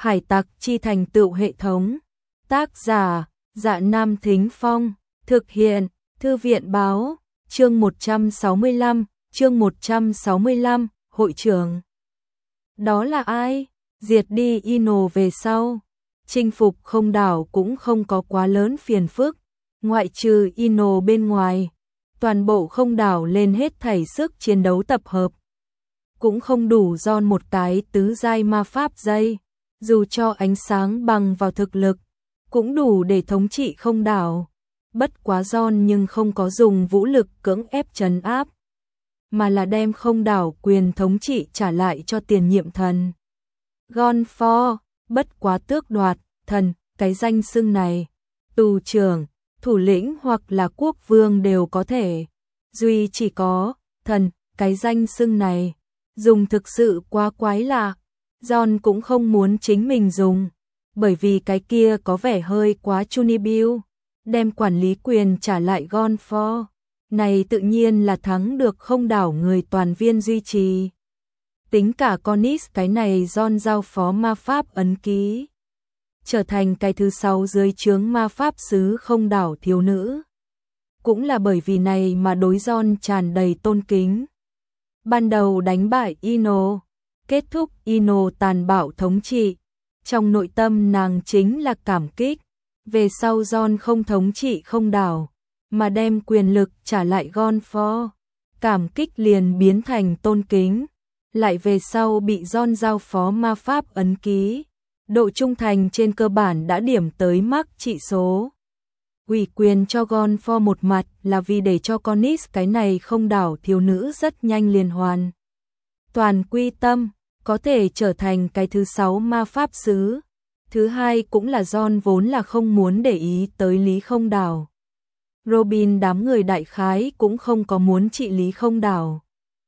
Hải tặc chi thành tựu hệ thống. Tác giả: Dạ Nam Thính Phong. Thực hiện: Thư viện báo. Chương 165, hội trưởng. Đó là ai? Diệt đi Ino về sau, chinh phục không đảo cũng không có quá lớn phiền phức, ngoại trừ Ino bên ngoài, toàn bộ không đảo lên hết thảy sức chiến đấu tập hợp. Cũng không đủ John một cái tứ giai ma pháp dây, dù cho ánh sáng bằng vào thực lực, cũng đủ để thống trị không đảo. Bất quá John nhưng không có dùng vũ lực cưỡng ép trấn áp, mà là đem không đảo quyền thống trị trả lại cho tiền nhiệm thần. Gonfor, bất quá tước đoạt, thần, cái danh xưng này, tù trưởng, thủ lĩnh hoặc là quốc vương đều có thể. Duy chỉ có, thần, cái danh xưng này, dùng thực sự quá quái lạ. John cũng không muốn chính mình dùng, bởi vì cái kia có vẻ hơi quá Chunibiu, đem quản lý quyền trả lại Gonfor. Này tự nhiên là thắng được không đảo người toàn viên duy trì. Tính cả Cornice cái này John giao phó ma pháp ấn ký, trở thành cái thứ 6 dưới trướng ma pháp sứ không đảo thiếu nữ. Cũng là bởi vì này mà đối John tràn đầy tôn kính. Ban đầu đánh bại Ino, kết thúc Ino tàn bạo thống trị, trong nội tâm nàng chính là cảm kích. Về sau John không thống trị không đảo, mà đem quyền lực trả lại Gonfor, cảm kích liền biến thành tôn kính. Lại về sau bị John giao phó ma pháp ấn ký, độ trung thành trên cơ bản đã điểm tới mắc trị số. Ủy quyền cho Gonfor một mặt là vì để cho Cornice cái này không đảo thiếu nữ rất nhanh liền hoàn toàn quy tâm, có thể trở thành cái thứ 6 ma pháp sứ. Thứ hai cũng là John vốn là không muốn để ý tới lý không đảo. Robin đám người đại khái cũng không có muốn trị lý không đảo.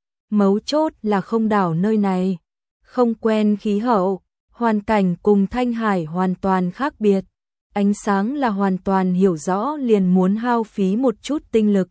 Mấu chốt là không đảo nơi này không quen khí hậu, hoàn cảnh cùng Thanh Hải hoàn toàn khác biệt. Ánh sáng là hoàn toàn hiểu rõ liền muốn hao phí một chút tinh lực,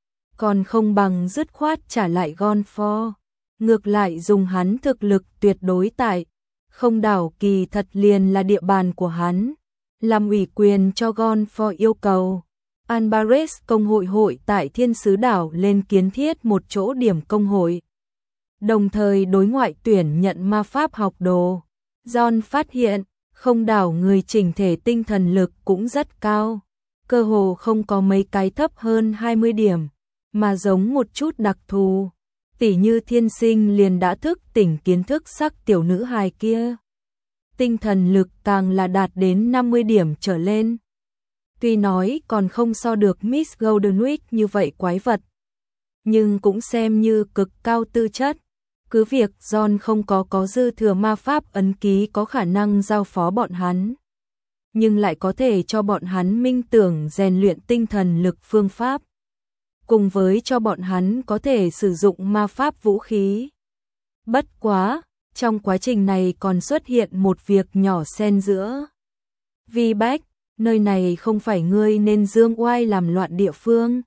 còn không bằng dứt khoát trả lại Gonfor. Ngược lại dùng hắn thực lực tuyệt đối tại không đảo kỳ thật liền là địa bàn của hắn, làm ủy quyền cho Gonfor yêu cầu Albares công hội tại Thiên Sứ Đảo lên kiến thiết một chỗ điểm công hội, đồng thời đối ngoại tuyển nhận ma pháp học đồ. John phát hiện không đảo người chỉnh thể tinh thần lực cũng rất cao, cơ hồ không có mấy cái thấp hơn 20 điểm, mà giống một chút đặc thù, tỉ như thiên sinh liền đã thức tỉnh kiến thức sắc tiểu nữ hài kia. Tinh thần lực càng là đạt đến 50 điểm trở lên. Tuy nói còn không so được Miss Goldenwick như vậy quái vật, nhưng cũng xem như cực cao tư chất. Cứ việc John không có dư thừa ma pháp ấn ký có khả năng giao phó bọn hắn, nhưng lại có thể cho bọn hắn minh tưởng rèn luyện tinh thần lực phương pháp, cùng với cho bọn hắn có thể sử dụng ma pháp vũ khí. Bất quá, trong quá trình này còn xuất hiện một việc nhỏ xen giữa. Vi Bách, nơi này không phải ngươi nên dương oai làm loạn địa phương.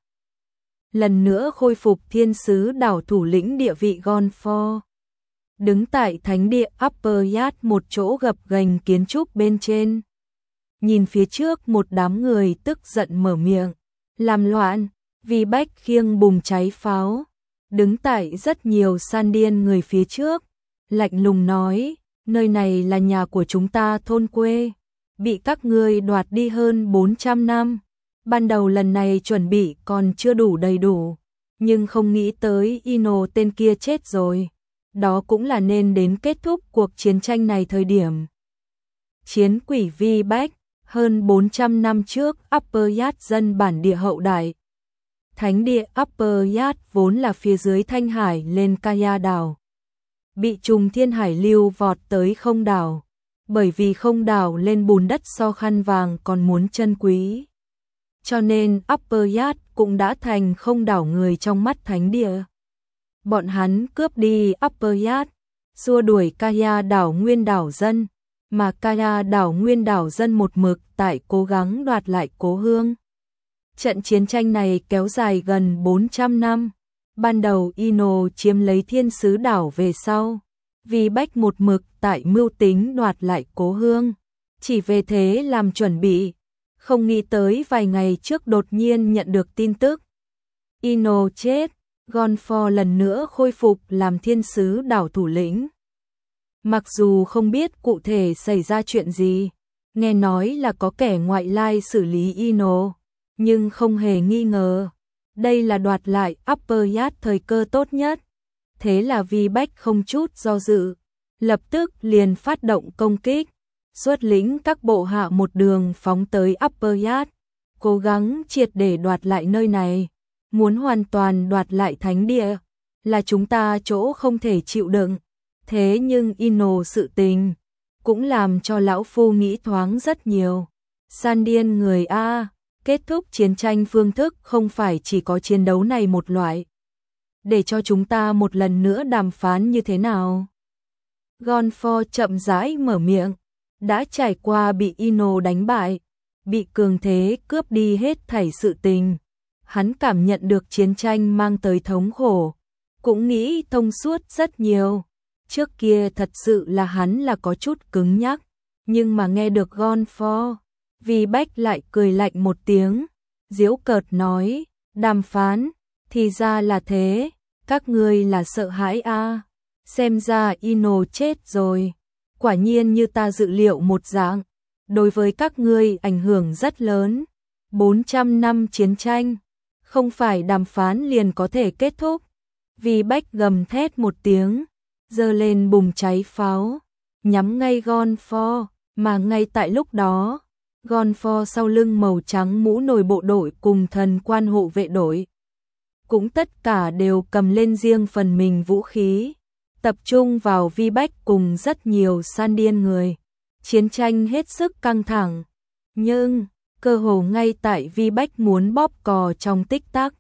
Lần nữa khôi phục Thiên Sứ Đảo thủ lĩnh địa vị Gonfor, đứng tại thánh địa Upper Yard một chỗ gập ghềnh kiến trúc bên trên, nhìn phía trước một đám người tức giận mở miệng làm loạn. Vi Bách khiêng bùng cháy pháo, đứng tại rất nhiều san điên người phía trước, lạnh lùng nói, nơi này là nhà của chúng ta thôn quê, bị các ngươi đoạt đi hơn 400 năm. Ban đầu lần này chuẩn bị còn chưa đủ đầy đủ, nhưng không nghĩ tới Ino tên kia chết rồi. Đó cũng là nên đến kết thúc cuộc chiến tranh này thời điểm. Chiến quỷ Vi Bách, hơn 400 năm trước Upper Yard dân bản địa hậu đại. Thánh địa Upper Yard vốn là phía dưới Thanh Hải lên Kaya đảo, bị trùng thiên hải lưu vọt tới không đảo, bởi vì không đảo lên bùn đất so khăn vàng còn muốn chân quý. Cho nên Upper Yard cũng đã thành không đảo người trong mắt thánh địa. Bọn hắn cướp đi Upper Yard, xua đuổi Kaya đảo nguyên đảo dân, mà Kaya đảo nguyên đảo dân một mực tại cố gắng đoạt lại cố hương. Trận chiến tranh này kéo dài gần 400 năm. Ban đầu Ino chiếm lấy Thiên Sứ Đảo về sau, Vi Bách một mực tại mưu tính đoạt lại Cố Hương, chỉ về thế làm chuẩn bị, không nghĩ tới vài ngày trước đột nhiên nhận được tin tức. Ino chết, Gonfor lần nữa khôi phục làm thiên sứ đảo thủ lĩnh. Mặc dù không biết cụ thể xảy ra chuyện gì, nghe nói là có kẻ ngoại lai xử lý Ino, nhưng không hề nghi ngờ, đây là đoạt lại Upper Yard thời cơ tốt nhất. Thế là Vi Bách không chút do dự, lập tức liền phát động công kích, xuất lĩnh các bộ hạ một đường phóng tới Upper Yard, cố gắng triệt để đoạt lại nơi này, muốn hoàn toàn đoạt lại thánh địa, là chúng ta chỗ không thể chịu đựng. Thế nhưng Ino sự tình cũng làm cho lão phu nghĩ thoáng rất nhiều. San điên người a, kết thúc chiến tranh phương thức không phải chỉ có chiến đấu này một loại. Để cho chúng ta một lần nữa đàm phán như thế nào? Gonfor chậm rãi mở miệng, đã trải qua bị Ino đánh bại, bị cường thế cướp đi hết thảy sự tình. Hắn cảm nhận được chiến tranh mang tới thống khổ, cũng nghĩ thông suốt rất nhiều. Trước kia thật sự là hắn là có chút cứng nhắc, nhưng mà nghe được Gonfor, Vi Bách lại cười lạnh một tiếng, giễu cợt nói, đàm phán, thì ra là thế, các ngươi là sợ hãi a, xem ra Ino chết rồi, quả nhiên như ta dự liệu một dạng, đối với các ngươi ảnh hưởng rất lớn, 400 năm chiến tranh, không phải đàm phán liền có thể kết thúc. Vi Bách gầm thét một tiếng, giơ lên bùng cháy pháo, nhắm ngay Gonfor, mà ngay tại lúc đó, Gonfor sau lưng màu trắng mũ nồi bộ đội cùng thần quan hộ vệ đội, cũng tất cả đều cầm lên riêng phần mình vũ khí, tập trung vào Vi Bách cùng rất nhiều san điên người. Chiến tranh hết sức căng thẳng, nhưng cơ hồ ngay tại Vi Bách muốn bóp cò trong tích tắc,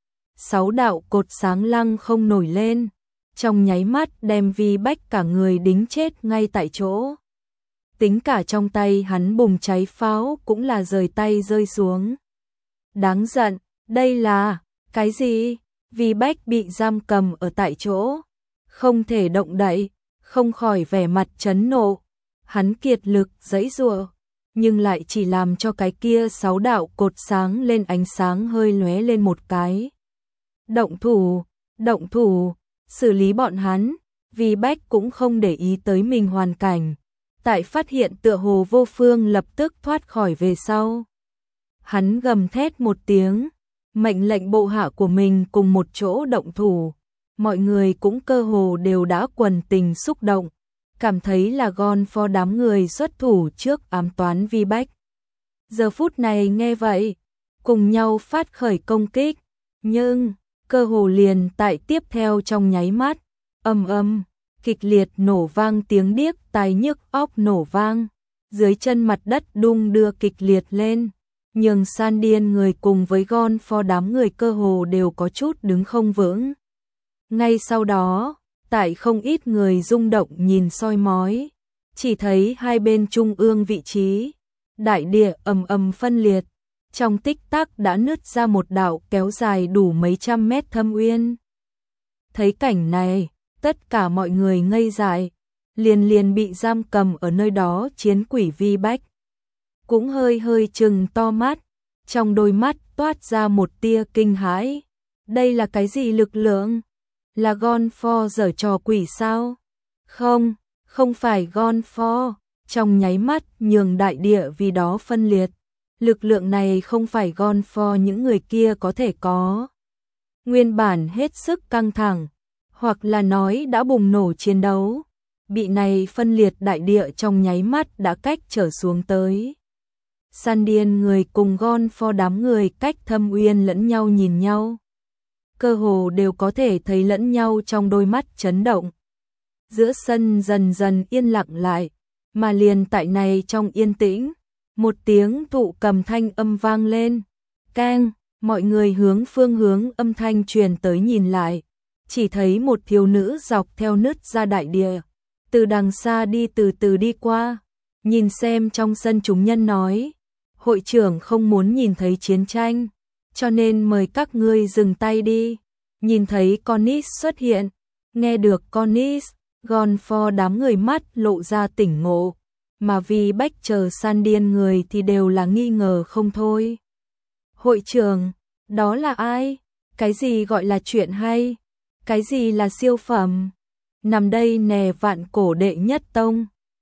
6 đạo cột sáng lăng không nổi lên, trong nháy mắt đem Vi Bách cả người đính chết ngay tại chỗ. Tính cả trong tay hắn bùng cháy pháo cũng là rời tay rơi xuống. Đáng giận, đây là cái gì? Vi Bách bị giam cầm ở tại chỗ, không thể động đậy, không khỏi vẻ mặt chấn nộ. Hắn kiệt lực giãy giụa, nhưng lại chỉ làm cho cái kia 6 đạo cột sáng lên ánh sáng hơi lóe lên một cái. Động thủ, xử lý bọn hắn. Vi Bách cũng không để ý tới mình hoàn cảnh, tại phát hiện tựa hồ vô phương lập tức thoát khỏi về sau. Hắn gầm thét một tiếng, mệnh lệnh bộ hạ của mình cùng một chỗ động thủ. Mọi người cũng cơ hồ đều đã quần tình xúc động, cảm thấy là Gonfor đám người xuất thủ trước ám toán Vi Bách. Giờ phút này nghe vậy, cùng nhau phát khởi công kích, nhưng cơ hồ liền tại tiếp theo trong nháy mắt, ầm, kịch liệt nổ vang tiếng điếc tai nhức óc nổ vang, dưới chân mặt đất đung đưa kịch liệt lên, nhường san điên người cùng với Gonfor đám người cơ hồ đều có chút đứng không vững. Ngay sau đó, tại không ít người rung động nhìn soi mói, chỉ thấy hai bên trung ương vị trí, đại địa ầm phân liệt, trong tích tắc đã nứt ra một đạo kéo dài đủ mấy trăm mét thâm uyên. Thấy cảnh này, tất cả mọi người ngây dại, liền bị giam cầm ở nơi đó chiến quỷ Vi Bách. Cũng hơi trừng to mắt, trong đôi mắt toát ra một tia kinh hãi. Đây là cái gì lực lượng? Là Gonfor giở trò quỷ sao? Không phải Gonfor, trong nháy mắt nhường đại địa vì đó phân liệt. Lực lượng này không phải Gonfor những người kia có thể có. Nguyên bản hết sức căng thẳng, hoặc là nói đã bùng nổ chiến đấu, bị này phân liệt đại địa trong nháy mắt đã cách trở xuống tới. San điên người cùng Gonfor đám người cách thâm uyên lẫn nhau nhìn nhau, cơ hồ đều có thể thấy lẫn nhau trong đôi mắt chấn động. Giữa sân dần dần yên lặng lại, mà liền tại này trong yên tĩnh, một tiếng tụ cầm thanh âm vang lên. Keng, mọi người hướng phương hướng âm thanh truyền tới nhìn lại, chỉ thấy một thiếu nữ dọc theo nứt ra đại địa, từ đằng xa đi từ từ đi qua, nhìn xem trong sân chúng nhân nói, hội trưởng không muốn nhìn thấy chiến tranh, cho nên mời các ngươi dừng tay đi. Nhìn thấy Cornice xuất hiện, nghe được Cornice, Gonfor đám người mắt lộ ra tỉnh ngộ, mà vì Bách chờ san điên người thì đều là nghi ngờ không thôi. Hội trưởng, đó là ai? Cái gì gọi là chuyện hay? Cái gì là siêu phẩm? Nằm đây nè Vạn Cổ đệ nhất tông.